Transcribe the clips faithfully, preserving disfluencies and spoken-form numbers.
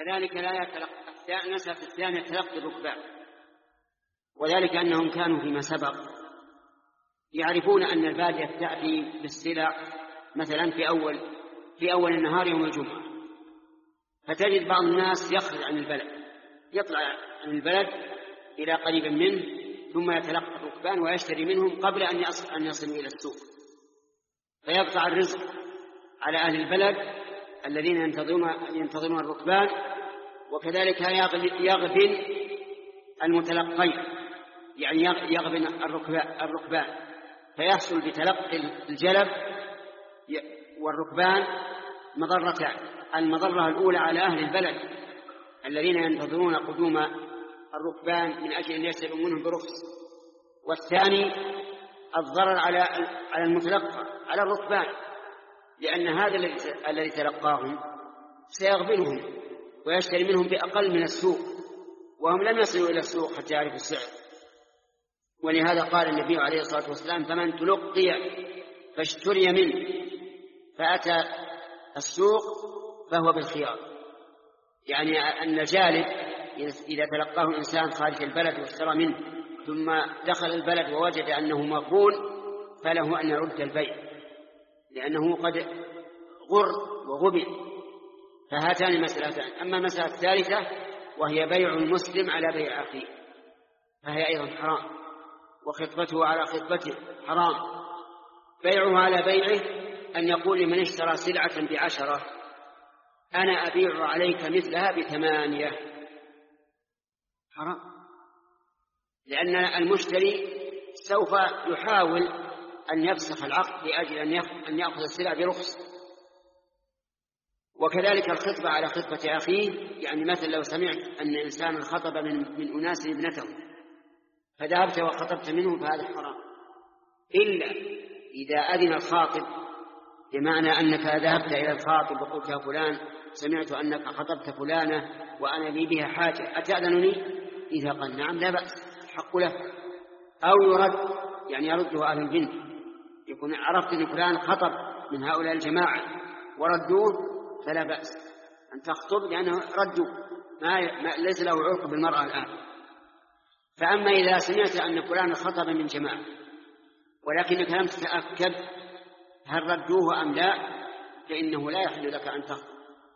كذلك لا يتلقى نسأ الثاني تلقي الركبان، وذلك أنهم كانوا فيما سبق يعرفون أن البادية تأتي بالسلع مثلا في أول في أول النهار يوم الجمعة، فتجد بعض الناس يخرج عن البلد، يطلع عن البلد إلى قريب منه ثم يتلقى الركبان ويشتري منهم قبل أن يصل أن يصلوا إلى السوق، فيقطع الرزق على أهل البلد الذين ينتظرون ينتظرون الركبان، وكذلك يغبن المتلقين، يعني يغبن الركبان فيحصل بتلقي الجلب والركبان مضرتان: المضرة الأولى على أهل البلد الذين ينتظرون قدوم الركبان من أجل أن يشتروا منهم برخص، والثاني الضرر على على المتلقى على الركبان، لأن هذا الذي تلقاهم سيغبنهم ويشتري منهم بأقل من السوق، وهم لم يصلوا إلى السوق حتى يعرفوا السعر. ولهذا قال النبي عليه الصلاة والسلام: فمن تلقي فاشتري منه فأتى السوق فهو بالخيار، يعني أن الجالب إذا تلقاه إنسان خارج البلد واشترى منه ثم دخل البلد ووجد أنه مغبون فله أن يرد البيع، لأنه قد غر وغبن. فهاتان مسألتان. أما المسألة الثالثة وهي بيع المسلم على بيع أخيه فهي أيضا حرام، وخطبته على خطبته حرام. بيعه على بيعه أن يقول لمن اشترى سلعة بعشرة: أنا أبيع عليك مثلها بثمانية، حرام، لأن المشتري سوف يحاول أن يفسخ العقد لأجل أن يأخذ السلع برخص. وكذلك الخطبة على خطبة أخيه، يعني مثلا لو سمعت أن إنسان خطب من, من أناس ابنته فذهبت وخطبت منه فهذا حرام، إلا إذا أذن الخاطب، بمعنى أنك ذهبت إلى الخاطب وقلت: يا فلان سمعت أنك خطبت فلانة وأنا لي بها حاجة، أتأذنني؟ إذا قال نعم لا بأس، الحق له. أو يرد، يعني يرده أهل البنت، يكون عرفت أن فلان خطب من هؤلاء الجماعة وردوه فلا بأس أن تخطب، لأنه ردوا ما ليس له علاقة بالمرأة الآن. فأما إذا سمعت أن فلان خطب من جماعة ولكنك لم تتأكد هل ردوه أم لا، فإنه لا يحل لك أن تخطب،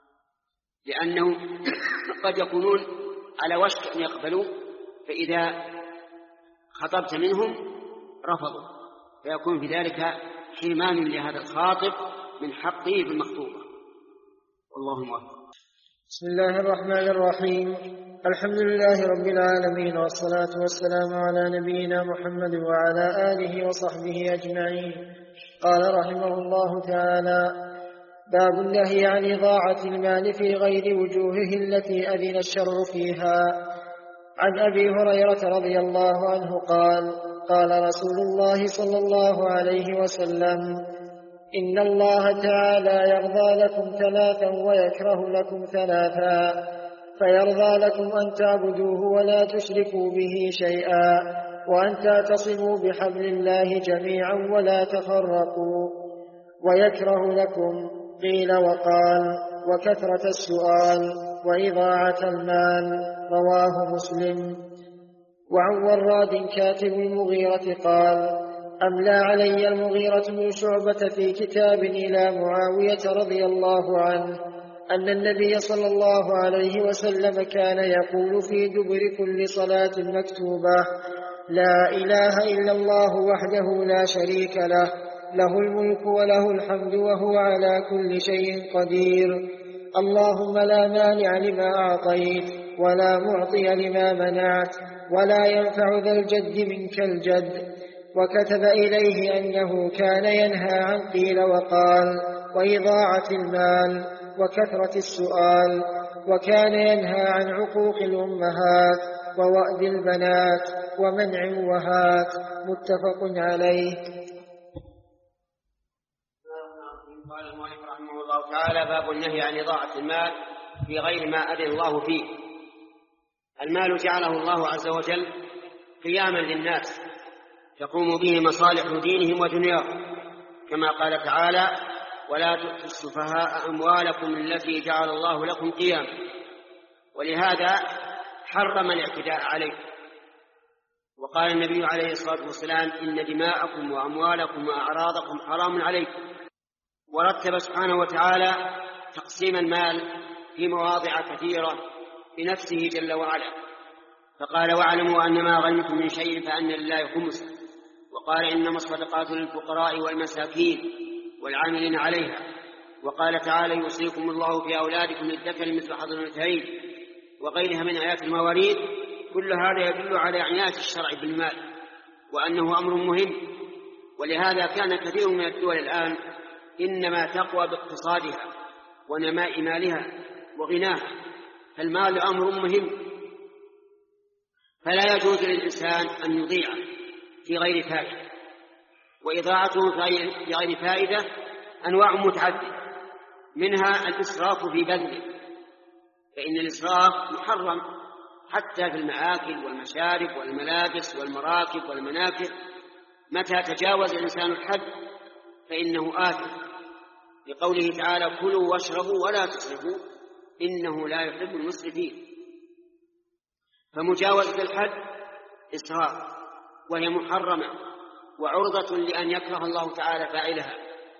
لأنه قد يكونون على وشك أن يقبلوا، فإذا خطبت منهم رفضوا، فيكون في ذلك حرمان لهذا الخاطب من حقه بالمخطوبة. والله موفق. بسم الله الرحمن الرحيم. الحمد لله رب العالمين، والصلاة والسلام على نبينا محمد وعلى آله وصحبه أجمعين. قال رحمه الله تعالى: باب النهي عن إضاعة المال في غير وجوهه التي أذن الشرع فيها. عن أبي هريرة رضي الله عنه قال: قال رسول الله صلى الله عليه وسلم: إن الله تعالى يرضى لكم ثلاثا ويكره لكم ثلاثا، فيرضى لكم أن تعبدوه ولا تشركوا به شيئا، وأن تعتصموا بحبل الله جميعا ولا تفرقوا، ويكره لكم قيل وقال وكثرة السؤال وإضاعة المال. رواه مسلم. وعن وراد كاتب المغيرة قال: أملى علي المغيرة بن شعبة في كتاب إلى معاوية رضي الله عنه أن النبي صلى الله عليه وسلم كان يقول في دبر كل صلاة مكتوبة: لا إله إلا الله وحده لا شريك له، له الملك وله الحمد وهو على كل شيء قدير، اللهم لا مانع لما أعطيت ولا معطي لما منعت ولا ينفع ذا الجد منك الجد. وكتب إليه أنه كان ينهى عن قيل وقال وإضاعة المال وكثرة السؤال، وكان ينهى عن عقوق الأمهات ووأد البنات ومنع الوهات. متفق عليه. قال المؤلف رحمه الله تعالى: باب النهي عن إضاعة المال في غير ما أذن الله فيه. المال جعله الله عز وجل قياما للناس تقوم به مصالح دينهم ودنياهم، كما قال تعالى: ولا تؤتوا السفهاء أموالكم التي جعل الله لكم قياما. ولهذا حرم الاعتداء عليه. وقال النبي عليه الصلاة والسلام: إن دماءكم وأموالكم وأعراضكم حرام عليكم. ورتب سبحانه وتعالى تقسيم المال في مواضع كثيرة بنفسه جل وعلا، فقال: واعلموا أن ما غنمتم من شيء فأن لله خمسه. وقال: إنما الصدقات للفقراء والمساكين والعاملين عليها. وقال تعالى: يوصيكم الله في أولادكم للذكر مثل حظ الأنثيين، وغيرها من آيات المواريث. كل هذا يدل على عناية الشرع بالمال وأنه أمر مهم. ولهذا كان كثير من الدول الآن إنما تقوى باقتصادها ونماء مالها وغناها، فالمال أمر مهم، فلا يجوز للإنسان أن يضيعه في غير فائدة. وإضاعته في غير فائدة أنواع متعددة، منها الإسراف في بذله، فإن الإسراف محرم حتى في المآكل والمشارب والملابس والمراكب والمناكب. متى تجاوز الإنسان الحد فإنه آثم، لقوله تعالى: كلوا واشربوا ولا تسرفوا إنه لا يحب المسرفين. فمجاوزة الحد إسراف، وهي محرمة وعرضة لأن يكره الله تعالى فاعلها.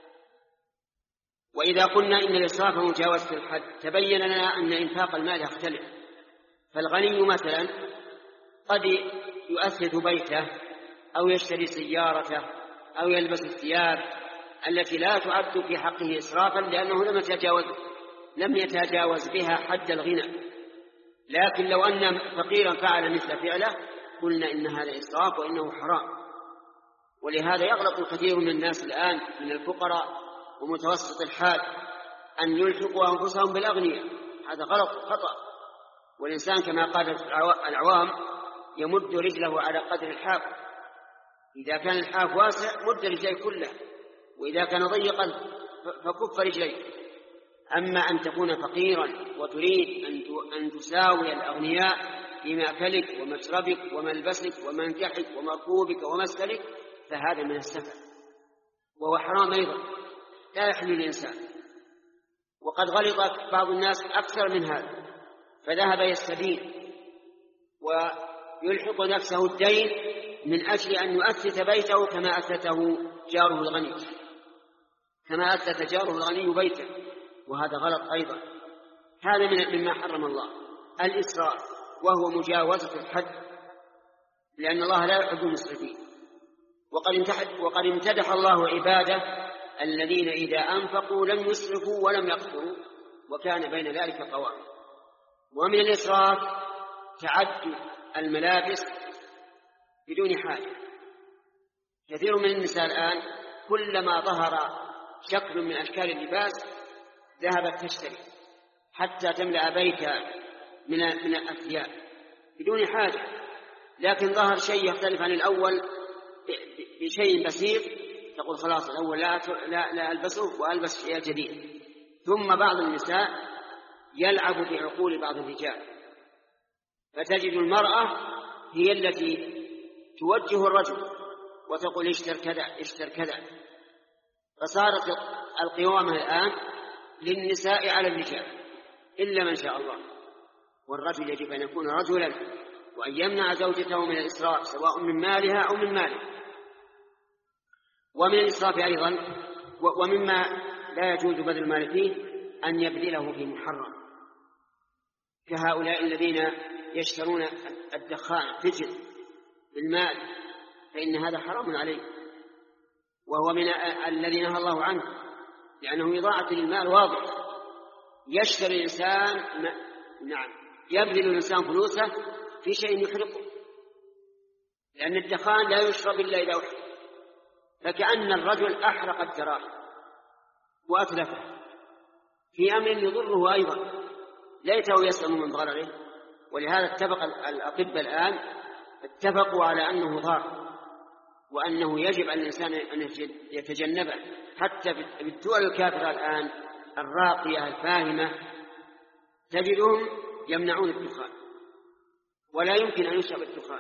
وإذا قلنا إن الإسراف مجاوزة الحد تبين لنا أن إنفاق المال يختلف. فالغني مثلا قد يؤثث بيته أو يشتري سيارته أو يلبس الثياب التي لا تعد في حقه إسرافا، لأنه لم يتجاوز لم يتجاوز بها حد الغنى. لكن لو أن فقيرا فعل مثل فعله قلنا إن هذا إسراف وإنه حرام. ولهذا يغلط الكثير من الناس الآن من الفقراء ومتوسط الحال أن يلحقوا أنفسهم بالأغنياء. هذا غلط خطأ. والإنسان كما قال العوام يمد رجله على قدر الحاف. إذا كان الحاف واسع مد رجليه كلها، وإذا كان ضيقا فكف رجليه. أما أن تكون فقيرا وتريد أن تساوي الأغنياء في مأكلك ومشربك وملبسك ومنكحك ومركوبك ومسكنك فهذا من السفه، وهو حرام أيضا لا يحل الإنسان. وقد غلط بعض الناس أكثر من هذا، فذهب يستبين ويلحق نفسه الدين من أجل أن يؤثث بيته كما أثثه جاره الغني كما أثث جاره الغني بيته، وهذا غلط أيضا. هذا من مما حرم الله الإسراف، وهو مجاوزة الحد، لأن الله لا يحب المسرفين. وقد امتدح الله عباده الذين إذا أنفقوا لم يسرفوا ولم يقتروا وكان بين ذلك قوام. ومن الإسراف تعدد الملابس بدون حاجة. كثير من النساء الآن كلما ظهر شكل من أشكال اللباس ذهبت تشتري حتى تملأ بيتها من من الثياب بدون حاجة. لكن ظهر شيء يختلف عن الأول بشيء بسيط تقول خلاص الأول لا لا, لا ألبسه وألبس شيء جديد. ثم بعض النساء يلعب بعقول بعض الرجال، فتجد المرأة هي التي توجه الرجل وتقول اشتر كذا اشتر كذا. فصارت القوامة الآن للنساء على الرجال إلا من شاء الله. والرجل يجب أن يكون رجلا وأن يمنع زوجته من الإسراف سواء من مالها أو من ماله. ومن الإسراف أيضا ومما لا يجوز بذل المال فيه أن يبذله في محرم، كهؤلاء الذين يشترون الدخان تجر بالمال، فإن هذا حرام عليه، وهو من الذي نهى الله عنه، لأنه إضاعة للمال واضح. يشتري الإنسان نعم يبذل الإنسان فلوسه في شيء يحرقه، لأن الدخان لا يشرب إلا إذا أحرق، فكأن الرجل أحرق الدراهم وأتلفه في أمر يضره أيضا ليته يسلم من ضرره. ولهذا اتفق الأطباء الآن اتفقوا على أنه ضار وأنه يجب على الإنسان أن يتجنبه. حتى بالدول الكافرة الآن الراقية الفاهمة تجدهم يمنعون الدخان ولا يمكن أن يشرب الدخان.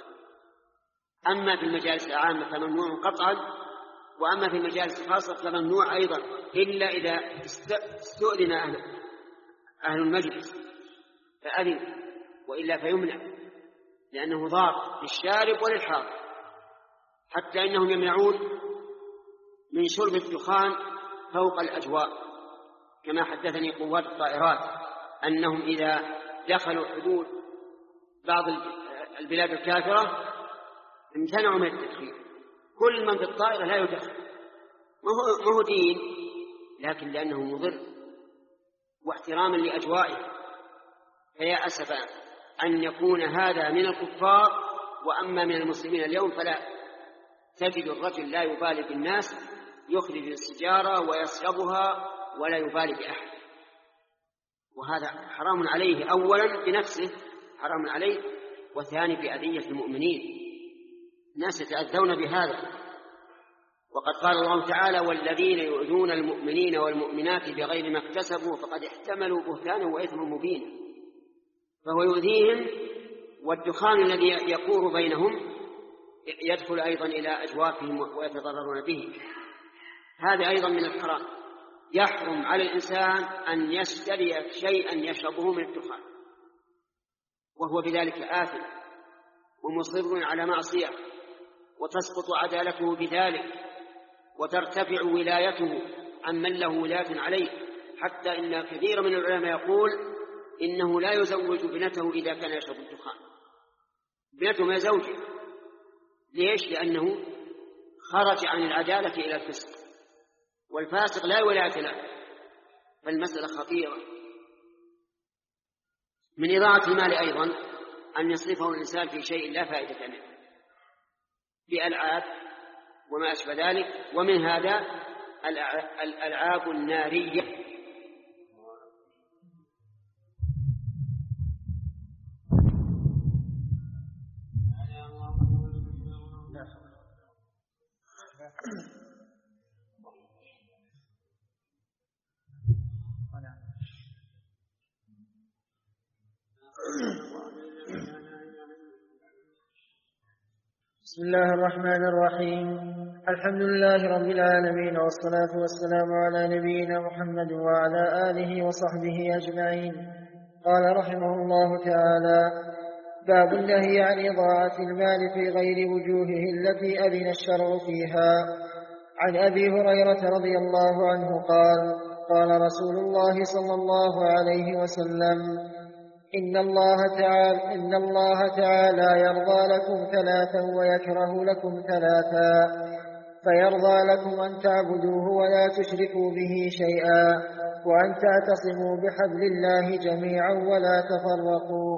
أما في المجالس العامة فممنوع قطعا، وأما في المجالس الخاصة فممنوع أيضا إلا إذا استؤذن أهل, أهل المجلس فأذن. وإلا فيمنع، لأنه ضار للشارب وللحاضر، حتى إنهم يمنعون من شرب الدخان فوق الأجواء، كما حدثني قوات الطائرات أنهم إذا دخلوا حدود بعض البلاد الكافرة امتنعوا من التدخين. كل من في الطائرة لا يدخن، ما هو دين، لكن لأنه مضر واحتراما لأجوائه. فيا أسفا أن يكون هذا من الكفار، وأما من المسلمين اليوم فلا تجد الرجل لا يبالي بالناس، يخرج السجارة ويشربها ولا يبالي بأحد، وهذا حرام عليه أولا بنفسه، حرام عليه، وثاني بأذية المؤمنين، الناس يتأذون بهذا. وقد قال الله تعالى: والذين يؤذون المؤمنين والمؤمنات بغير ما اكتسبوا فقد احتملوا بهتانا وإثما مبينا. فهو يؤذيهم، والدخان الذي يقور بينهم يدخل أيضا إلى أجوافهم ويتضررون به، هذا أيضا من الحرام. يحرم على الإنسان أن يشتري شيئا يشربه من الدخان وهو بذلك آثم ومصر على معصية، وتسقط عدالته بذلك، وترتفع ولايته عمن له ولاية عليه، حتى إن كثير من العلماء يقول إنه لا يزوج ابنته إذا كان يشرب الدخان، ابنته ما زوجه. ليش؟ لأنه خرج عن العدالة إلى الفسق، والفاسق لا ولاية له، فالمسألة خطيرة. من إضاعة المال أيضا أن يصرفه الإنسان في شيء لا فائدة منه، بألعاب وما أشبه ذلك، ومن هذا الألعاب النارية. بسم الله الرحمن الرحيم. الحمد لله رب العالمين، والصلاة والسلام على نبينا محمد وعلى آله وصحبه أجمعين. قال رحمه الله تعالى: باب النهي عن إضاعة المال في غير وجوهه التي أذن الشرع فيها. عن أبي هريرة رضي الله عنه قال: قال رسول الله صلى الله عليه وسلم: إن الله تعالى, إن الله تعالى يرضى لكم ثلاثا ويكره لكم ثلاثا، فيرضى لكم أن تعبدوه ولا تشركوا به شيئا، وأن تعتصموا بحبل الله جميعا ولا تفرقوا،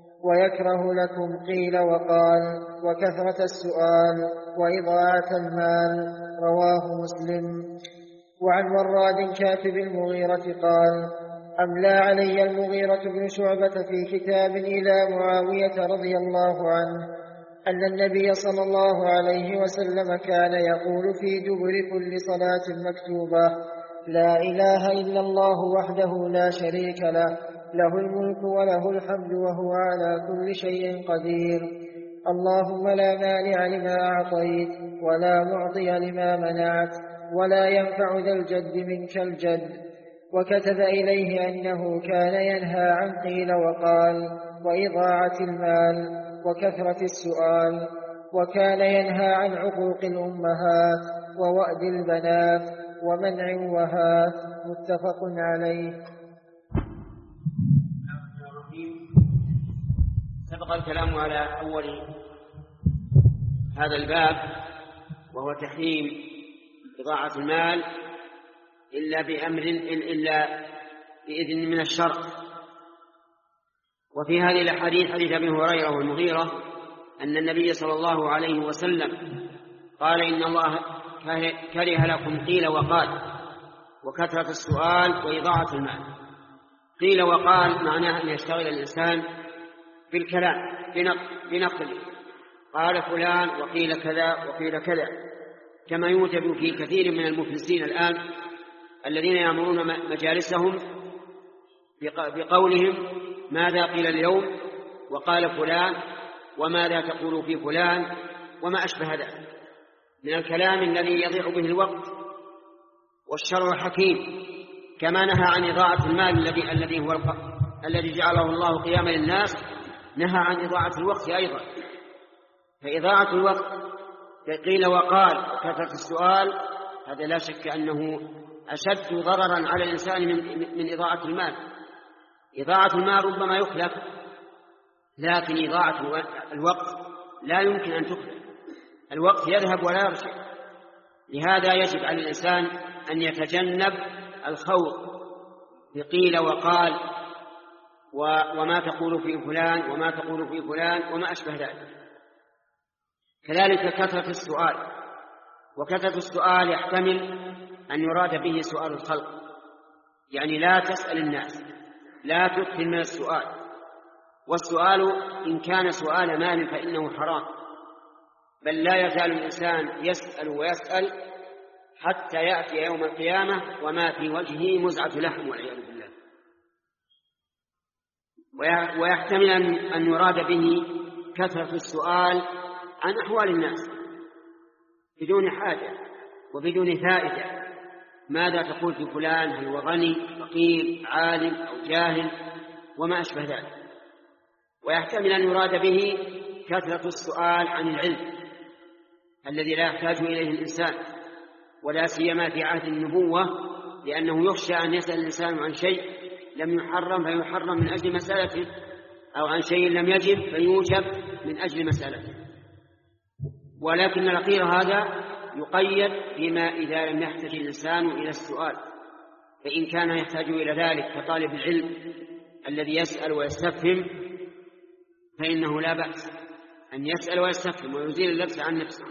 ويكره لكم قيل وقال وكثرة السؤال وإضاعة المال. رواه مسلم. وعن وراد كاتب المغيرة قال: أملى علي المغيرة بن شعبة في كتاب إلى معاوية رضي الله عنه أن النبي صلى الله عليه وسلم كان يقول في دبر كل صلاة مكتوبة: لا إله إلا الله وحده لا شريك له، له الملك وله الحمد وهو على كل شيء قدير، اللهم لا مانع لما أعطيت ولا معطي لما منعت ولا ينفع ذا الجد منك الجد. وكتب إليه أنه كان ينهى عن قيل وقال وإضاعة المال وكثرة السؤال، وكان ينهى عن عقوق الأمهات ووأد البنات ومنع وهات. متفق عليه. سبق الكلام على أول هذا الباب، وهو تحريم إضاعة المال إلا بأمر إلا بإذن من الشرع. وفي هذه الأحاديث حديث أبي هريرة والمغيرة أن النبي صلى الله عليه وسلم قال: إن الله كره لكم قيل وقال وكثرة السؤال وإضاعة المال. قيل وقال معناه أن يشتغل الإنسان بالكلام بنقله، قال فلان وقيل كذا وقيل كذا، كما يوجد في كثير من المفلسين الآن الذين يأمرون مجالسهم بقولهم ماذا قيل اليوم وقال فلان وماذا تقول في فلان وما أشبه ذلك من الكلام الذي يضيع به الوقت. والشرع حكيم، كما نهى عن إضاعة المال الذي الذي هو الذي جعله الله قياما للناس، نهى عن إضاعة الوقت أيضا. فإضاعة الوقت قيل وقال كثرة السؤال هذا لا شك أنه أشد ضررا على الإنسان من, من إضاعة المال. إضاعة المال ربما يخلف، لكن إضاعة الوقت لا يمكن أن تخلف، الوقت يذهب ولا يرجع. لهذا يجب على الإنسان أن يتجنب الخوض بقيل وقال وما تقول في فلان وما تقول في فلان وما أشبه ذلك. كذلك كثرة السؤال، وكثرة السؤال يحتمل أن يراد به سؤال الخلق، يعني لا تسأل الناس، لا تكثر من السؤال. والسؤال إن كان سؤال مال فإنه حرام، بل لا يزال الإنسان يسأل ويسأل حتى يأتي يوم القيامة وما في وجهه مزعة لحم والعياذ بالله. ويحتمل أن يراد به كثرة السؤال عن أحوال الناس بدون حاجة وبدون فائدة، ماذا تقول في فلان، هل هو غني فقير عالم أو جاهل وما أشبه ذلك. ويحتمل أن يراد به كثرة السؤال عن العلم الذي لا يحتاج إليه الإنسان، ولا سيما في عهد النبوة، لأنه يخشى أن يسأل الإنسان عن شيء لم يحرم فيحرم من أجل مسألته، أو عن شيء لم يجب فيوجب من أجل مسألته. ولكن الأخير هذا يقيد فيما إذا لم يحتاج الإنسان إلى السؤال، فإن كان يحتاج إلى ذلك كطالب العلم الذي يسأل ويستفهم فإنه لا بأس أن يسأل ويستفهم ويزيل اللبس عن نفسه.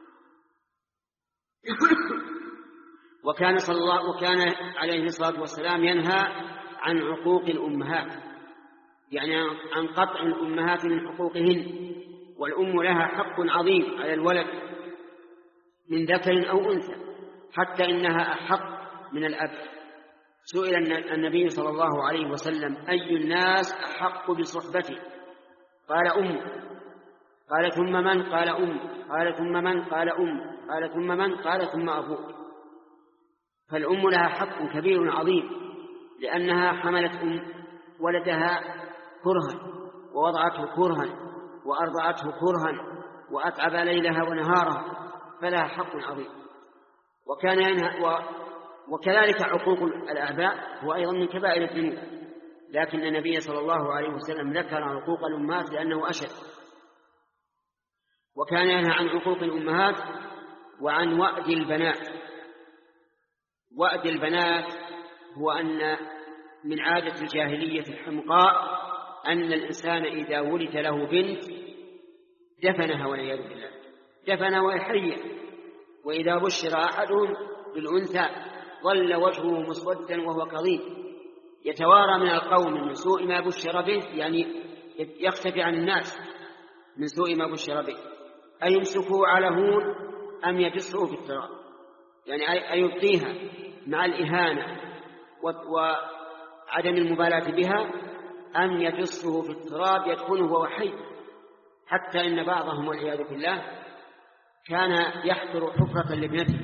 وكان صلى الله وكان عليه الصلاة والسلام ينهى عن عقوق الأمهات، يعني عن قطع الأمهات من حقوقهن، والأم لها حق عظيم على الولد من ذكر أو أنثى، حتى إنها أحق من الأب. سئل النبي صلى الله عليه وسلم أي الناس أحق بصحبته؟ قال أم. قال ثم من؟ قال أم. قال ثم من؟ قال أم. قال ثم من؟ قال ثم أبوك. فالأم لها حق كبير عظيم، لأنها حملت أم ولدها كرها ووضعته كرها وأرضعته كرها وأتعب ليلها ونهارها، فلها حق عظيم. وكان ينهى و... وكذلك عقوق الآباء هو أيضا من كبائر الذنوب، لكن النبي صلى الله عليه وسلم ذكر عقوق الأمهات لأنه أشد. وكان ينهى عن عقوق الأمهات وعن وأد البنات. وأد البنات هو أن من عادة الجاهلية الحمقاء أن الإنسان إذا ولد له بنت دفنها والعياذ بالله، دفنها وهي حية، وإذا بشر أحدهم بالأنثى ظل وجهه مسودا وهو كظيم يتوارى من القوم من سوء ما بشر به، يعني يختفي عن الناس من سوء ما بشر به. أيمسكه على هون أم يدسه في التراب، يعني أيبقيها مع الإهانة وعدم المبالاة بها أم يدسه في التراب يدفنه وهو حي. حتى إن بعضهم والعياذ بالله كان يحفر حفرة لابنته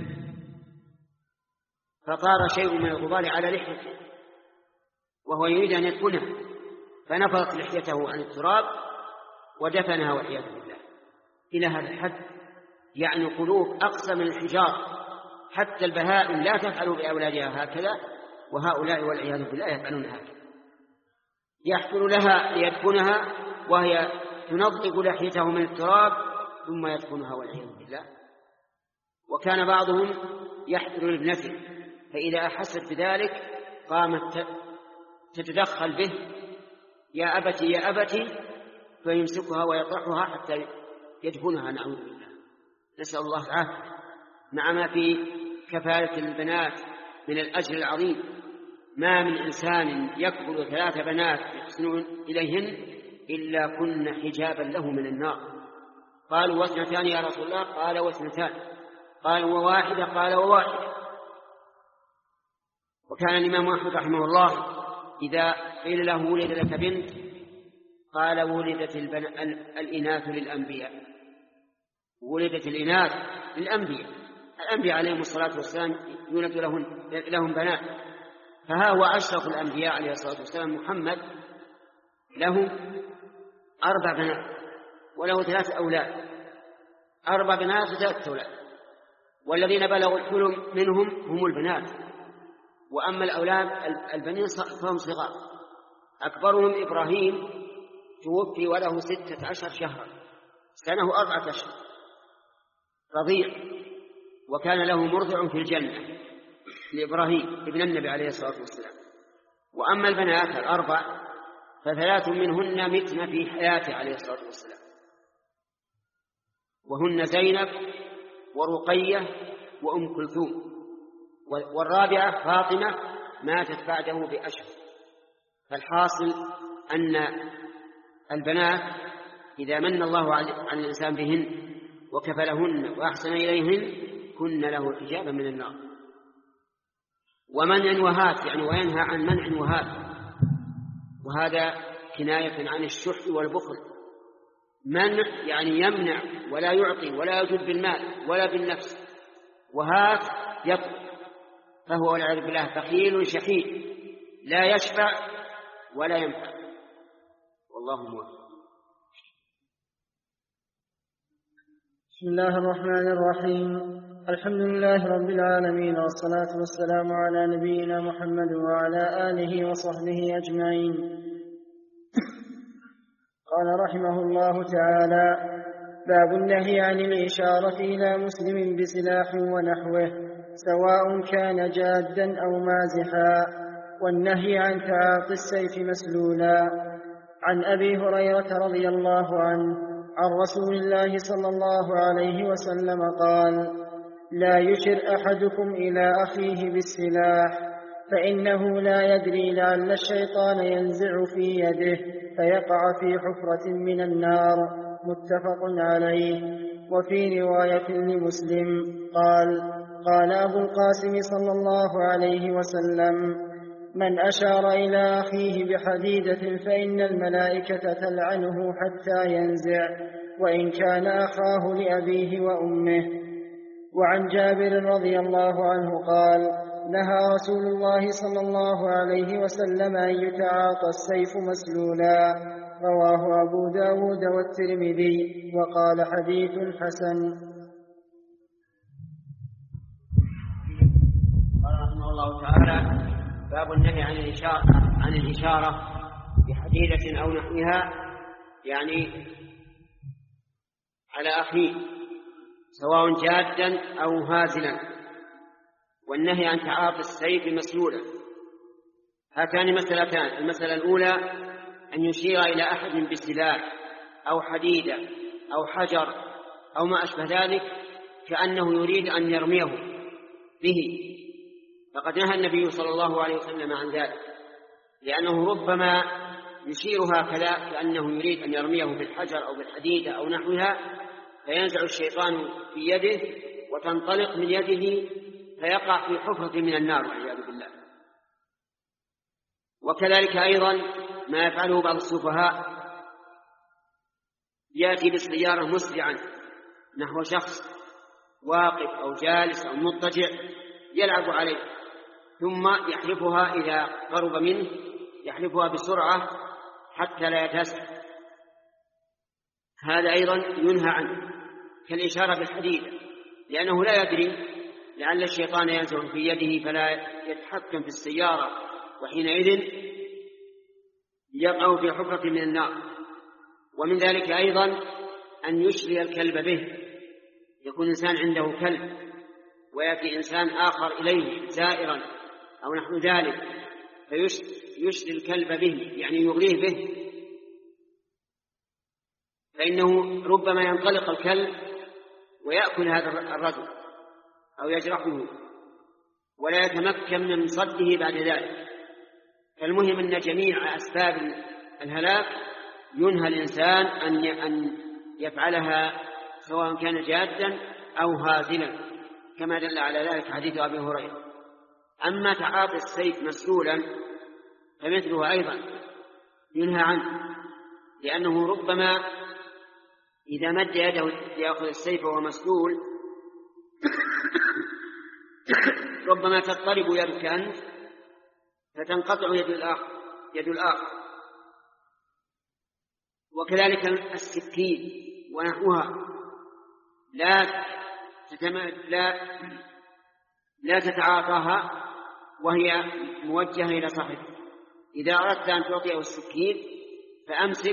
فطار شيء من الغبار على لحيته وهو يريد أن يدفنها، فنفضت لحيته عن التراب ودفنها والعياذ بالله. إلى هذا الحد يعني قلوب أقسى من الحجار. حتى البهائم لا تفعل بأولادها هكذا، وهؤلاء والعياذ بالله يفعلون هكذا. يحفر لها ليدفنها وهي تنظف لحيته من التراب ثم يدفنها والعياذ بالله. وكان بعضهم يحفر لابنته، فإذا أحست بذلك قامت تتدخل به، يا أبتي يا أبتي، فيمسكها ويطرحها حتى يدفنها نعوذ بالله، نسأل الله العافية، مع ما في كفالة البنات من الأجر العظيم. ما من إنسان يكفل ثلاث بنات يحسنون إليهن إلا كن حجابا له من النار. قالوا واثنتان يا رسول الله؟ قال واثنتان. قالوا وواحدة؟ قال وواحدة. وكان الإمام أحمد رحمه الله إذا قيل له ولد لك بنت قال ولدت الإناث للأنبياء، ولدت الإناث للأنبياء، الأنبياء عليهم الصلاة والسلام يولد لهم, لهم بنات، فها هو أشرف الأنبياء عليه الصلاة والسلام محمد له أربع بنات وله ثلاث أولاد، أربع بنات وثلاثة أولاد، والذين بلغوا الحلم منهم هم البنات، وأما الأولاد البنين فهم صغار. أكبرهم إبراهيم توفي وله ستة عشر شهرا، سنه أربعة أشهر، رضيع، وكان له مرضع في الجنة لإبراهيم ابن النبي عليه الصلاة والسلام. وأما البنات الأربع فثلاث منهن متن في حياته عليه الصلاة والسلام، وهن زينب ورقية وأم كلثوم، والرابعة فاطمة ماتت بعده بأشهر. فالحاصل أن البنات إذا من الله على الإنسان بهن وكفلهن وأحسن إليهن كن له حجابا من النار. ومنع وهات يعني وينهى عن منع وهات، وهذا كناية عن الشح والبخل. منع يعني يمنع ولا يعطي ولا يجد بالمال ولا بالنفس، وهات يطلب، فهو والعياذ بالله بخيل شحيح لا يشفع ولا ينفع، والله موفق. بسم الله الرحمن الرحيم. الحمد لله رب العالمين، والصلاة والسلام على نبينا محمد وعلى آله وصحبه أجمعين. قال رحمه الله تعالى: باب النهي عن الإشارة إلى مسلم بسلاح ونحوه سواء كان جادا أو مازحا، والنهي عن تعاطي السيف مسلولا. عن أبي هريرة رضي الله عنه عن رسول الله صلى الله عليه وسلم قال: لا يشر أحدكم إلى أخيه بالسلاح، فإنه لا يدري لعل الشيطان ينزع في يده فيقع في حفرة من النار. متفق عليه. وفي رواية لمسلم قال: قال أبو القاسم صلى الله عليه وسلم: من أشار إلى أخيه بحديدة فإن الملائكة تلعنه حتى ينزع، وإن كان أخاه لأبيه وأمه. وعن جابر رضي الله عنه قال: نهى رسول الله صلى الله عليه وسلم أن يتعاطى السيف مسلولا. رواه أبو داود والترمذي وقال: حديث حسن. قال رحمه الله تعالى: باب النهي عن الإشارة عن الإشارة بحديدة أو نحوها، يعني على أخيه سواء جادا أو هازلا، والنهي عن تعاطي السيف مسلولا. هاتان مسألتان: المسألة الأولى أن يشير إلى أحد بسلاح أو حديدة أو حجر أو ما أشبه ذلك كأنه يريد أن يرميه به، فقد نهى النبي صلى الله عليه وسلم عن ذلك، لأنه ربما يشير هكذا كأنه يريد أن يرميه بالحجر أو بالحديدة أو نحوها، فينزع الشيطان في يده وتنطلق من يده فيقع في حفرة من النار والعياذ بالله. وكذلك أيضا ما يفعله بعض السفهاء، يأتي بالسيارة مسرعا نحو شخص واقف أو جالس أو مضطجع يلعب عليه، ثم يحلفها إذا قرب منه يحلفها بسرعة حتى لا يتسع. هذا أيضا ينهى عنه، كالإشارة بالحديدة، لأنه لا يدري لعل الشيطان ينزع في يده فلا يتحكم في السيارة، وحينئذ يقع في حفرة من النار. ومن ذلك أيضا أن يشري الكلب به، يكون إنسان عنده كلب ويأتي إنسان آخر إليه زائرا أو نحو ذلك فيشري الكلب به، يعني يغريه به، فإنه ربما ينطلق الكلب ويأكل هذا الرجل أو يجرحه ولا يتمكن من صده بعد ذلك. فالمهم أن جميع أسباب الهلاك ينهى الإنسان أن يفعلها سواء كان جادا أو هازلا، كما دل على ذلك حديث أبي هريرة. أما تعاطي السيف مسلولا فمثله أيضا ينهى عنه، لأنه ربما إذا مد يده ليأخذ السيف وهو مسلول ربما تضطرب يدك أنت فتنقطع يد الآخر يد الآخر وكذلك السكين ونحوها لا تتم... لا لا تتعاطاها وهي موجهة إلى صاحبها. إذا أردت أن تعطيه السكين فأمسك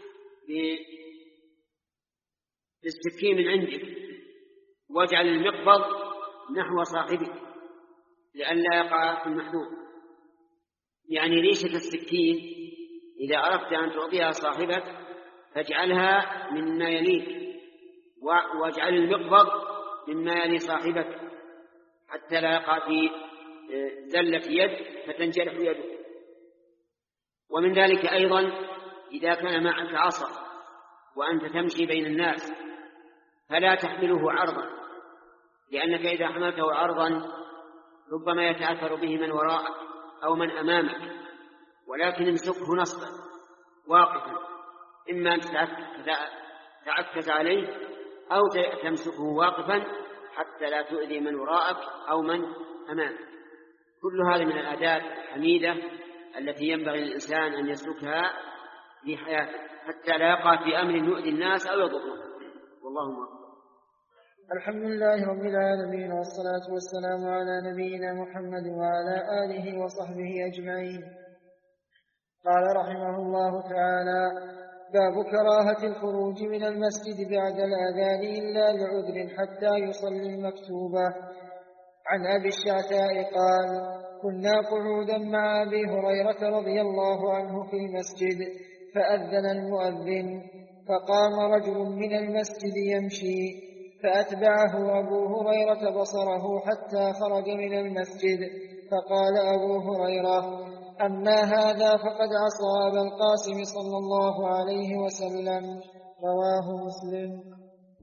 بالسكين من عندك واجعل المقبض نحو صاحبك لئلا يقع في المحذور. يعني ريشة السكين إذا أردت أن تعطيها صاحبك فاجعلها مما يليك واجعل المقبض مما يلي صاحبك حتى لا يقع في زلة يد فتنجرح يده. ومن ذلك أيضا إذا كان معك عصا وأنت تمشي بين الناس فلا تحمله عرضا، لأنك إذا حملته عرضا ربما يتأثر به من وراءك أو من أمامك، ولكن امسكه نصبا واقفا، إما أن تعكز عليه أو تمسكه واقفا حتى لا تؤذي من وراءك أو من أمامك. كل هذه من الآداب الحميدة التي ينبغي للإنسان أن يسلكها في حياته حتى لا يقع في أمر يؤذي الناس أو يضرهم. والله أكبر. الحمد لله رب العالمين، والصلاة والسلام على نبينا محمد وعلى آله وصحبه أجمعين. قال رحمه الله تعالى: باب كراهة الخروج من المسجد بعد الأذان إلا لعذر حتى يصلي المكتوبة. عن أبي الشعثاء قال: كنا قعودا مع أبي هريرة رضي الله عنه في المسجد فأذن المؤذن فقام رجل من المسجد يمشي فأتبعه أبو هريرة بصره حتى خرج من المسجد فقال أبو هريرة: أما هذا فقد عصى أبا القاسم صلى الله عليه وسلم. رواه مسلم.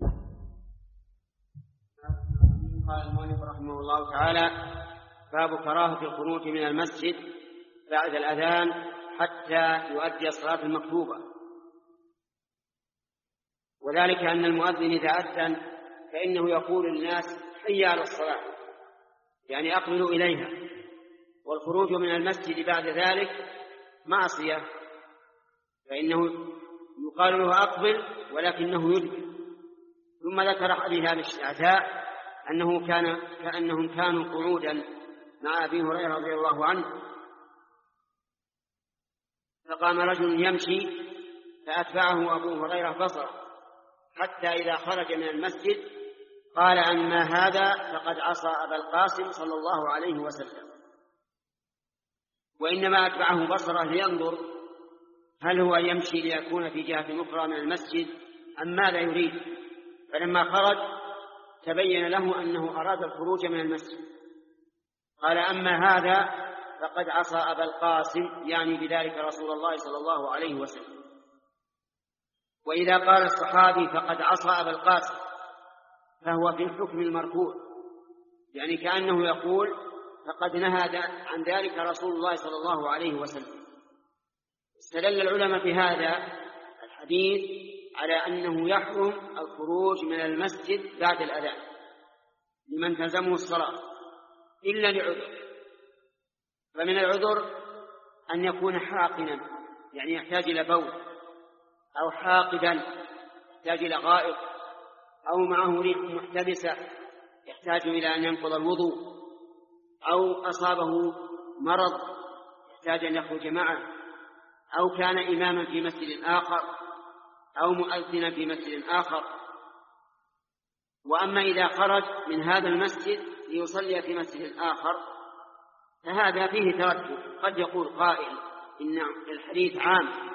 قال المؤلف رحمه الله تعالى: باب كراهة الخروج من المسجد بعد الأذان حتى يؤدي الصلاة المكتوبة. وذلك أن المؤذن إذا أذن فإنه يقول للناس: حي على الصلاة، يعني أقبلوا إليها. والخروج من المسجد بعد ذلك معصية، فإنه يقال له أقبل ولكنه يدبر. ثم ذكر حديث أبي الشعثاء أنه كان كأنهم كانوا قعودا مع أبي هريرة رضي الله عنه فقام رجل يمشي فأتبعه أبو هريرة بصره حتى إذا خرج من المسجد قال: أما هذا فقد عصى أبا القاسم صلى الله عليه وسلم. وإنما أتبعه بصره لينظر هل هو يمشي ليكون في جهة أخرى من المسجد أم ماذا يريد. فلما خرج تبين له أنه أراد الخروج من المسجد قال: أما هذا فقد عصى أبا القاسم، يعني بذلك رسول الله صلى الله عليه وسلم. وإذا قال الصحابي فقد عصى أبا القاسم فهو في الحكم المرفوع، يعني كأنه يقول فقد نهى عن ذلك رسول الله صلى الله عليه وسلم. استدل العلماء في هذا الحديث على أنه يحرم الخروج من المسجد بعد الأذان لمن تلزمه الصلاة إلا لعذر. فمن العذر أن يكون حاقنا، يعني يحتاج إلى بول، أو حاقدا يحتاج إلى غائط، أو معه ريح محتبسة يحتاج إلى أن ينقض الوضوء، أو أصابه مرض يحتاج أن يخرج معه، أو كان إماما في مسجد آخر، أو مؤذنا في مسجد آخر. وأما إذا خرج من هذا المسجد ليصلي في مسجد آخر فهذا فيه تردد. قد يقول قائل إن الحديث عام،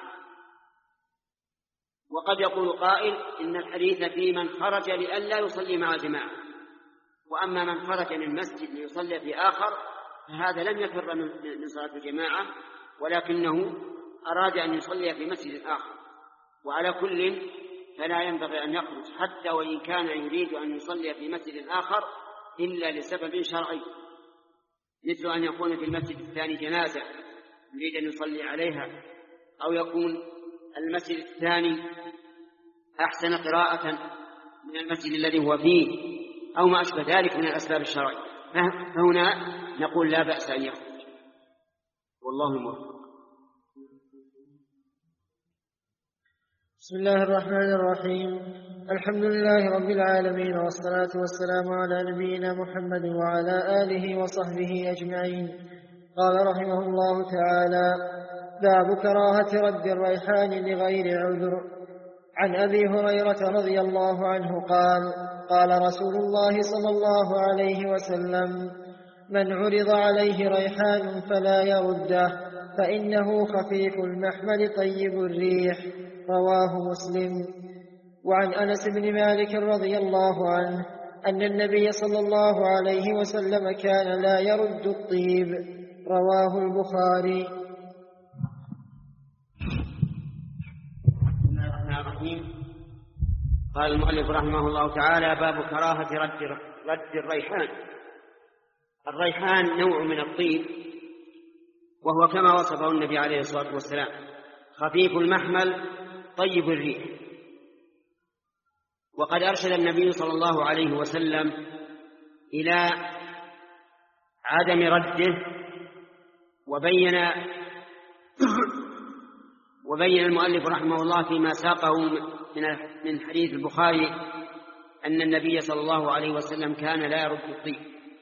وقد يقول قائل إن الحديث في من خرج لئلا يصلي مع جماعة. وأما من خرج من مسجد ليصلي في آخر فهذا لم يفر من صلاة الجماعة، ولكنه أراد أن يصلي في مسجد آخر. وعلى كل فلا ينبغي أن يخرج حتى وإن كان يريد أن يصلي في مسجد آخر إلا لسبب شرعي، مثل أن يكون في المسجد الثاني جنازة يريد أن يصلي عليها، أو يكون المسجد الثاني أحسن قراءة من المسجد الذي هو فيه، أو ما أشبه ذلك من الأسباب الشرعية. فهنا نقول لا بأس أن يخرج، والله موفق. بسم الله الرحمن الرحيم. الحمد لله رب العالمين، والصلاة والسلام على نبينا محمد وعلى آله وصحبه أجمعين. قال رحمه الله تعالى: باب كراهة رد الريحان لغير عذر. عن أبي هريرة رضي الله عنه قال: قال رسول الله صلى الله عليه وسلم: من عرض عليه ريحان فلا يرده، فإنه خفيف المحمل طيب الريح. رواه مسلم. وعن أنس بن مالك رضي الله عنه أن النبي صلى الله عليه وسلم كان لا يرد الطيب. رواه البخاري. بسم الله الرحمن الرحيم. قال المؤلف رحمه الله تعالى: باب كراهة رد رد الريحان. الريحان نوع من الطيب، وهو كما وصفه النبي عليه الصلاة والسلام: خفيف المحمل طيب الريح. وقد أرشد النبي صلى الله عليه وسلم إلى عدم رده، وبين وبين المؤلف رحمه الله فيما ساقه من حديث البخاري أن النبي صلى الله عليه وسلم كان لا يرد الطيب.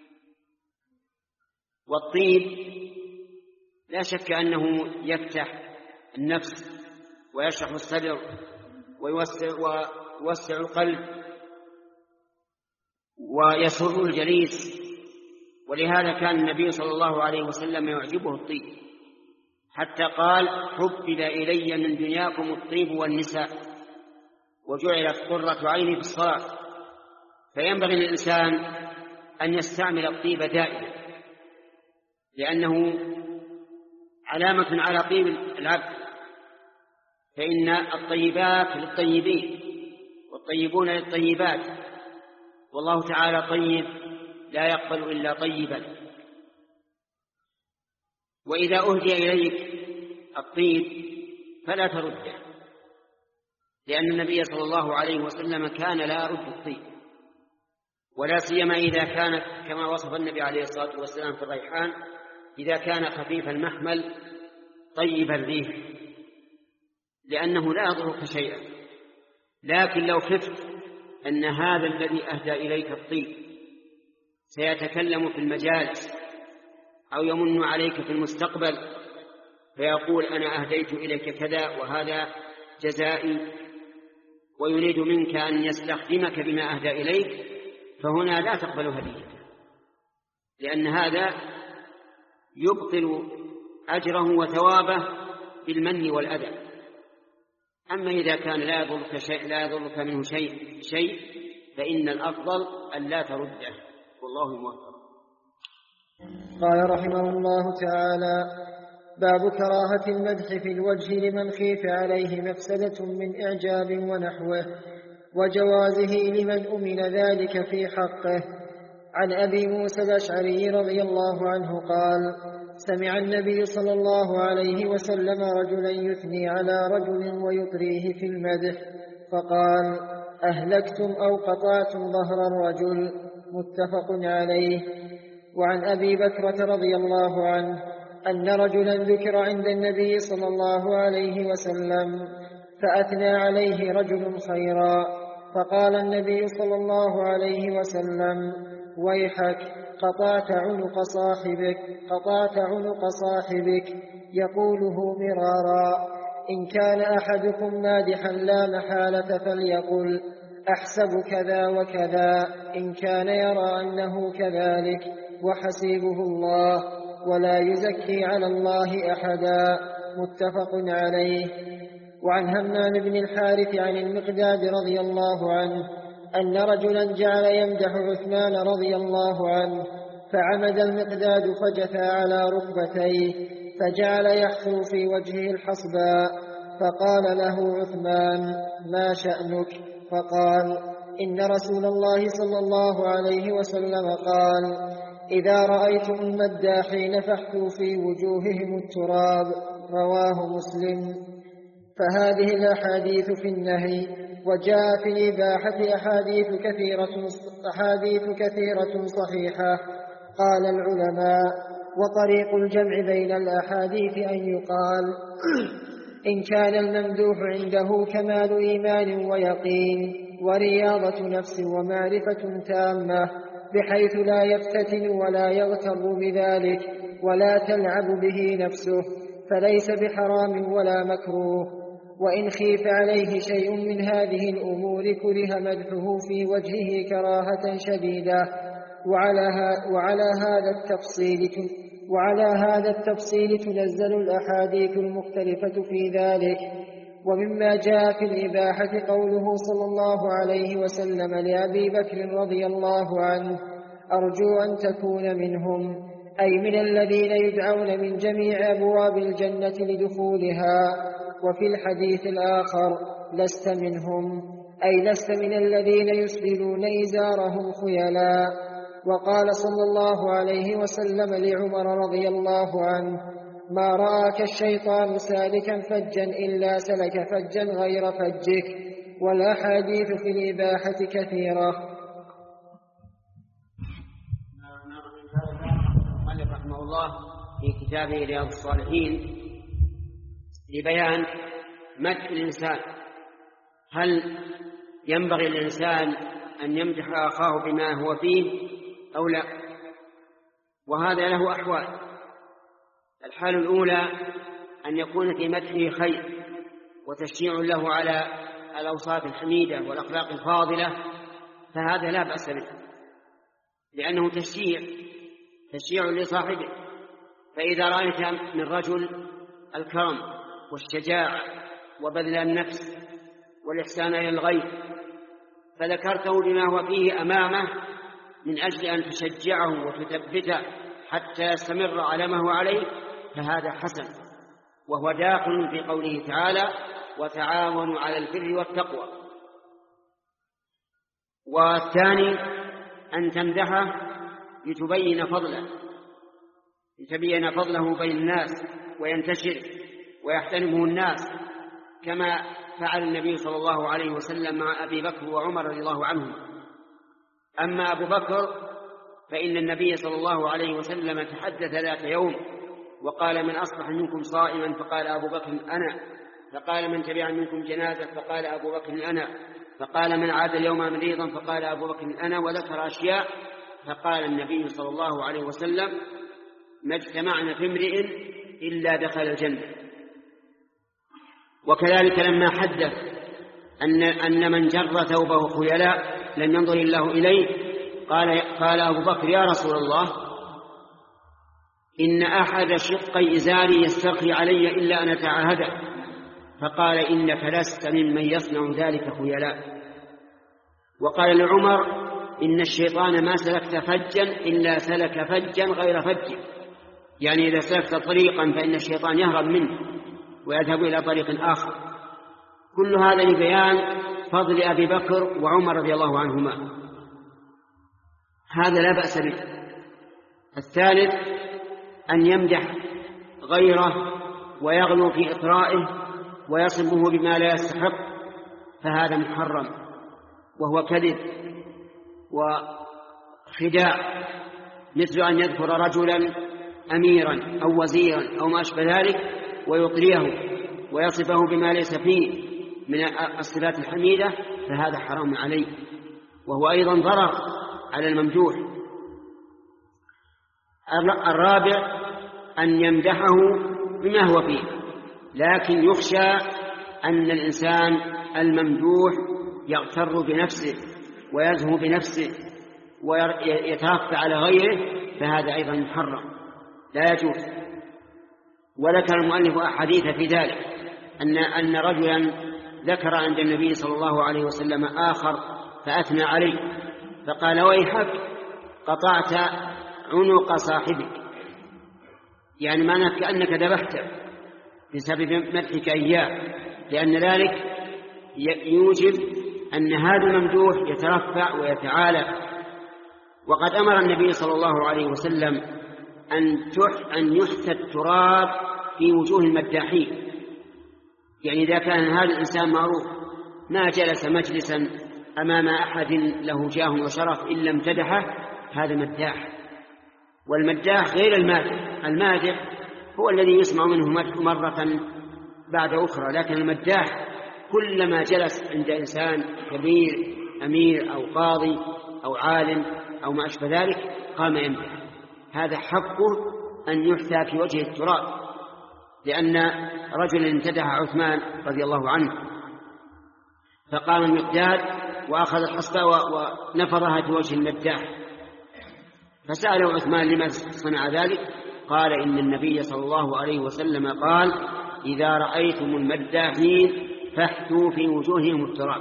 والطيب لا شك أنه يفتح النفس ويشرح الصدر ويوسع, ويوسع القلب ويسر الجليس، ولهذا كان النبي صلى الله عليه وسلم يعجبه الطيب، حتى قال: حبب إلي من دنياكم الطيب والنساء وجعلت قرة عيني في الصلاة. فينبغي للإنسان أن يستعمل الطيب دائما، لأنه علامة على طيب العبد. فإن الطيبات للطيبين والطيبون للطيبات، والله تعالى طيب لا يقبل إلا طيبا. وإذا أهدي إليك الطيب فلا ترده، لأن النبي صلى الله عليه وسلم كان لا يرد الطيب، ولا سيما إذا كانت كما وصف النبي عليه الصلاة والسلام في الريحان: إذا كان خفيف المحمل طيب الريح، لأنه لا يضرك شيئا. لكن لو خفت أن هذا الذي أهدى إليك الطيب سيتكلم في المجالس أو يمن عليك في المستقبل فيقول: أنا أهديت إليك كذا وهذا جزائي، ويريد منك أن يستخدمك بما أهدى إليك، فهنا لا تقبل هديته، لأن هذا يبطل أجره وثوابه بالمن والأذى. أما إذا كان لا يضرك شيء لا يضرك منه شيء شيء فإن الأفضل أن لا ترده، والله موفق. قال رحمه الله تعالى: باب كراهة المدح في الوجه لمن خيف عليه مفسدة من إعجاب ونحوه، وجوازه لمن أمن ذلك في حقه. عن أبي موسى الأشعري رضي الله عنه قال: سمع النبي صلى الله عليه وسلم رجلا يثني على رجل ويطريه في المدح، فقال: أهلكتم أو قطعتم ظهر الرجل. متفق عليه. وعن أبي بكرة رضي الله عنه أن رجلا ذكر عند النبي صلى الله عليه وسلم فأثنى عليه رجل خيرا، فقال النبي صلى الله عليه وسلم: ويحك، قطعت عنق صاحبك قطعت عنق صاحبك يقوله مرارا. إن كان أحدكم مادحا لا محالة فليقل: أحسب كذا وكذا، إن كان يرى أنه كذلك، وحسيبه الله، ولا يزكي على الله أحدا. متفق عليه. وعن همام بن الحارث عن المقداد رضي الله عنه أن رجلا جعل يمدح عثمان رضي الله عنه، فعمد المقداد فجثى على ركبتيه فجعل يحثو في وجهه الحصباء، فقال له عثمان: ما شأنك؟ فقال: إن رسول الله صلى الله عليه وسلم قال: إذا رأيتم المداحين فاحثوا في وجوههم التراب. رواه مسلم. فهذه الأحاديث في النهي، وجاء في إباحة أحاديث كثيرة, أحاديث كثيرة صحيحة. قال العلماء: وطريق الجمع بين الأحاديث أن يقال إن كان الممدوح عنده كمال إيمان ويقين ورياضة نفس ومعرفة تامة بحيث لا يفتتن ولا يغتر بذلك ولا تلعب به نفسه فليس بحرام ولا مكروه. وإن خيف عليه شيء من هذه الأمور كره مدحه في وجهه كراهة شديدة. وعلى, وعلى هذا التفصيل وعلى هذا التفصيل تنزل الأحاديث المختلفة في ذلك. ومما جاء في الإباحة قوله صلى الله عليه وسلم لأبي بكر رضي الله عنه: أرجو أن تكون منهم، أي من الذين يدعون من جميع أبواب الجنة لدخولها. وفي الحديث الآخر: لست منهم، أي لست من الذين يسبلون إزارهم خيلاء. وقال صلى الله عليه وسلم لعمر رضي الله عنه: ما رآك الشيطان سالكا فجا إلا سلك فجا غير فجك. والأحاديث في الإباحة كثيرة. المؤلف رحمه الله في كتابه رياض الصالحين لبيان مدح الإنسان. هل ينبغي للإنسان أن يمدح أخاه بما هو فيه أو لا؟ وهذا له أحوال. الحال الأولى أن يكون في مدحه خير وتشجيع له على الأوصاف الحميدة والأخلاق الفاضلة، فهذا لا بأس به، لأنه تشجيع تشجيع لصاحبه. فإذا رأيت من رجل الكرم والشجاعة وبذل النفس والإحسان إلى الغير فذكرته بما هو فيه أمامه من أجل أن تشجعه وتثبته حتى يستمر على ما هو عليه، فهذا حسن، وهو داخل في قوله تعالى: وتعاونوا على البر والتقوى. والثاني أن تمدحه لتبين فضله لتبين فضله بين الناس وينتشر ويحترمه الناس، كما فعل النبي صلى الله عليه وسلم مع أبي بكر وعمر رضي الله عنهم. أما أبو بكر فإن النبي صلى الله عليه وسلم تحدث ذات يوم وقال: من أصبح منكم صائما؟ فقال أبو بكر: أنا. فقال: من تبع منكم جنازة؟ فقال أبو بكر: أنا. فقال: من عاد اليوم مريضا؟ فقال أبو بكر: أنا. وذكر أشياء. فقال النبي صلى الله عليه وسلم: ما اجتمعنا في امرئ إلا دخل الجنة. وكذلك لما حدث أن, أن من جر ثوبه خيلاء لم ينظر الله إليه قال, قال أبو بكر: يا رسول الله، إن أحد شقي إزاري يسترخي علي إلا أن أتعاهده. فقال: إنك لست ممن يصنع ذلك خيلاء. وقال لعمر: إن الشيطان ما سلكت فجا إلا سلك فجا غير فج، يعني إذا سلكت طريقا فإن الشيطان يهرب منه ويذهب إلى طريق آخر. كل هذا لبيان فضل أبي بكر وعمر رضي الله عنهما، هذا لا بأس به. الثالث أن يمدح غيره ويغلو في إطرائه ويصفه بما لا يستحق، فهذا محرم وهو كذب وخداع، مثل أن يذكر رجلا أميرا أو وزيرا أو ما أشبه ذلك ويطريه ويصفه بما ليس فيه من الصفات الحميدة، فهذا حرام عليه، وهو أيضا ضرر على الممدوح. الرابع أن يمدحه بما هو فيه، لكن يخشى أن الإنسان الممدوح يغتر بنفسه ويزهو بنفسه ويترفع على غيره، فهذا أيضا محرم لا يجوز. وذكر المؤلف أحاديث في ذلك، أن أن رجلا ذكر عند النبي صلى الله عليه وسلم آخر فأثنى عليه، فقال: ويحك قطعت عنق صاحبك، يعني معناه كأنك ذبحته بسبب مدحك إياه، لأن ذلك يوجب أن هذا الممدوح يترفع ويتعالى. وقد أمر النبي صلى الله عليه وسلم أن يحثى التراب في وجوه المداحين، يعني إذا كان هذا الإنسان معروف ما جلس مجلسا أمام أحد له جاه وشرف إلا امتدحه، هذا مداح. والمداح غير المادح، المادح هو الذي يسمع منه مرة بعد أخرى، لكن المداح كلما جلس عند إنسان كبير أمير أو قاضي أو عالم أو ما أشبه ذلك قام يمدح، هذا حقه أن يحثى في وجه التراب، لأن رجل امتدح عثمان رضي الله عنه فقام المقداد وأخذ الحصبة ونفضها في وجه المداح، فسأله عثمان لما صنع ذلك؟ قال إن النبي صلى الله عليه وسلم قال إذا رأيتم المداحين فاحثوا في وجوههم التراب.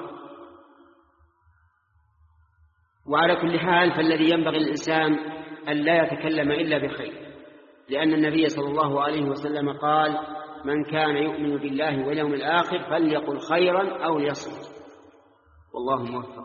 وعلى كل حال فالذي ينبغي الإنسان أن لا يتكلم إلا بخير، لأن النبي صلى الله عليه وسلم قال من كان يؤمن بالله واليوم الآخر فليقل خيرا أو ليصمت، والله موفق.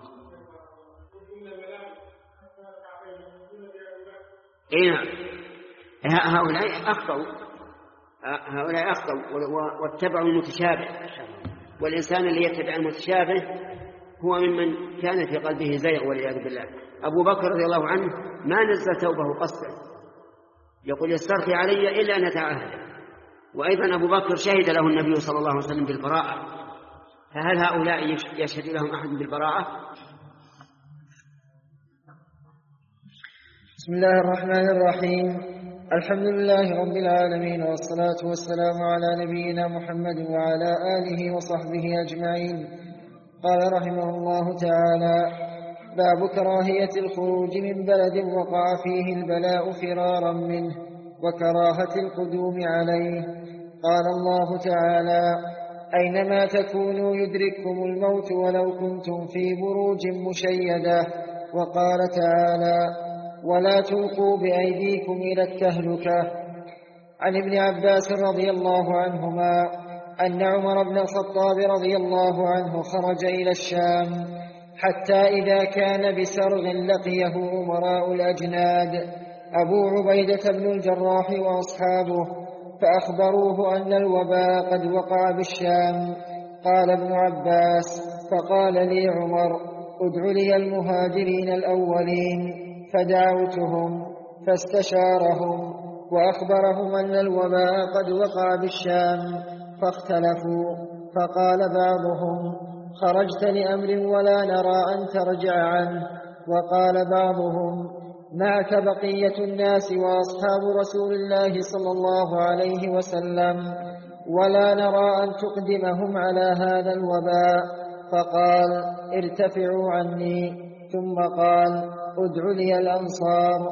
إيه نعم، هؤلاء أخطأوا هؤلاء أخطأوا واتبعوا المتشابه، والإنسان اللي يتبع المتشابه هو ممن كان في قلبه زيغ والعياذ بالله. أبو بكر رضي الله عنه ما نزل ثوبه قصدا، يقول يسترخي علي إلا أن نتعاهد. وأيضا أبو بكر شهد له النبي صلى الله عليه وسلم بالبراءة، فهل هؤلاء يشهد لهم أحد بالبراءة؟ بسم الله الرحمن الرحيم. الحمد لله رب العالمين، والصلاة والسلام على نبينا محمد وعلى آله وصحبه أجمعين. قال رحمه الله تعالى: باب كراهية الخروج من بلد وقع فيه البلاء فرارا منه وكراهة القدوم عليه. قال الله تعالى: أينما تكونوا يدرككم الموت ولو كنتم في بروج مشيدة. وقال تعالى: ولا تلقوا بأيديكم إلى التهلكة. عن ابن عباس رضي الله عنهما أن عمر بن الخطاب رضي الله عنه خرج إلى الشام حتى إذا كان بسرغ لقيه أمراء الأجناد أبو عبيدة بن الجراح وأصحابه، فأخبروه أن الوباء قد وقع بالشام. قال ابن عباس: فقال لي عمر: ادع لي المهاجرين الأولين، فدعوتهم فاستشارهم وأخبرهم أن الوباء قد وقع بالشام، فاختلفوا. فقال بعضهم: خرجت لأمر ولا نرى أن ترجع عنه. وقال بعضهم: معك بقية الناس وأصحاب رسول الله صلى الله عليه وسلم، ولا نرى أن تقدمهم على هذا الوباء. فقال: ارتفعوا عني. ثم قال: ادع لي الأنصار،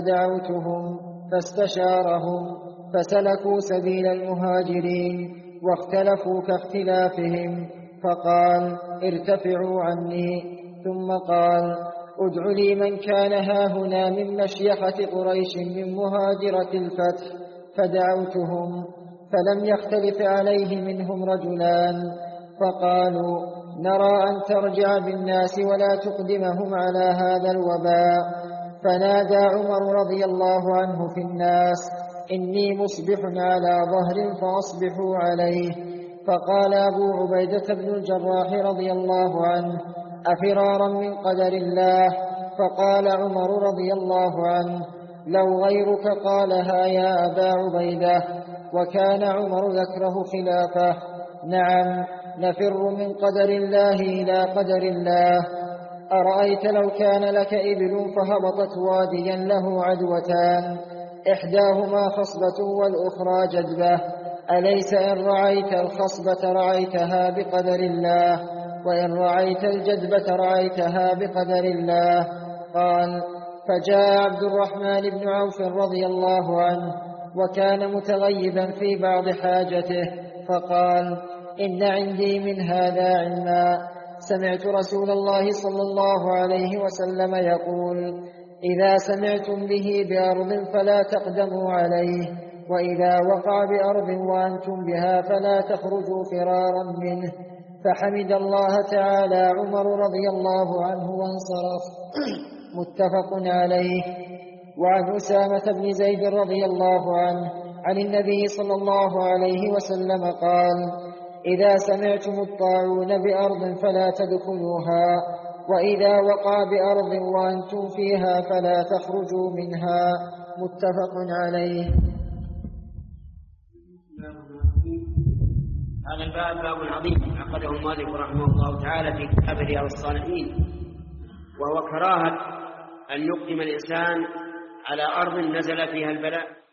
فدعوتهم فاستشارهم فسلكوا سبيل المهاجرين واختلفوا كاختلافهم. فقال: ارتفعوا عني. ثم قال: ادع لي من كان هاهنا من مشيخة قريش من مهاجرة الفتح، فدعوتهم فلم يختلف عليه منهم رجلان، فقالوا: نرى أن ترجع بالناس ولا تقدمهم على هذا الوباء. فنادى عمر رضي الله عنه في الناس: إني مصبح على ظهر فأصبحوا عليه. فقال أبو عبيدة بن الجراح رضي الله عنه: أفرارا من قدر الله؟ فقال عمر رضي الله عنه: لو غيرك قالها يا أبا عبيدة. وكان عمر يكره خلافه. نعم، نفر من قدر الله إلى قدر الله. أرأيت لو كان لك إبل فهبطت واديا له عدوتان، إحداهما خصبة والأخرى جدبة، أليس إن رعيت الخصبة رعيتها بقدر الله، وإن رعيت الجدبة رعيتها بقدر الله؟ قال: فجاء عبد الرحمن بن عوف رضي الله عنه وكان متغيبا في بعض حاجته، فقال: إن عندي من هذا علما. سمعت رسول الله صلى الله عليه وسلم يقول: إذا سمعتم به بأرض فلا تقدموا عليه، وإذا وقع بأرض وأنتم بها فلا تخرجوا فرارا منه. فحمد الله تعالى عمر رضي الله عنه وانصرف. متفق عليه. وعن أسامة بن زيد رضي الله عنه عن النبي صلى الله عليه وسلم قال: إذا سمعتم الطاعون بأرض فلا تدخلوها، وإذا وقع بأرض وأنتم فيها فلا تخرجوا منها. متفق عليه. هذا الباب باب عظيم عقده المؤلف رحمه الله تعالى في كتاب رياض الصالحين، وهو كراهة أن يقدم الإنسان على أرض نزل فيها البلاء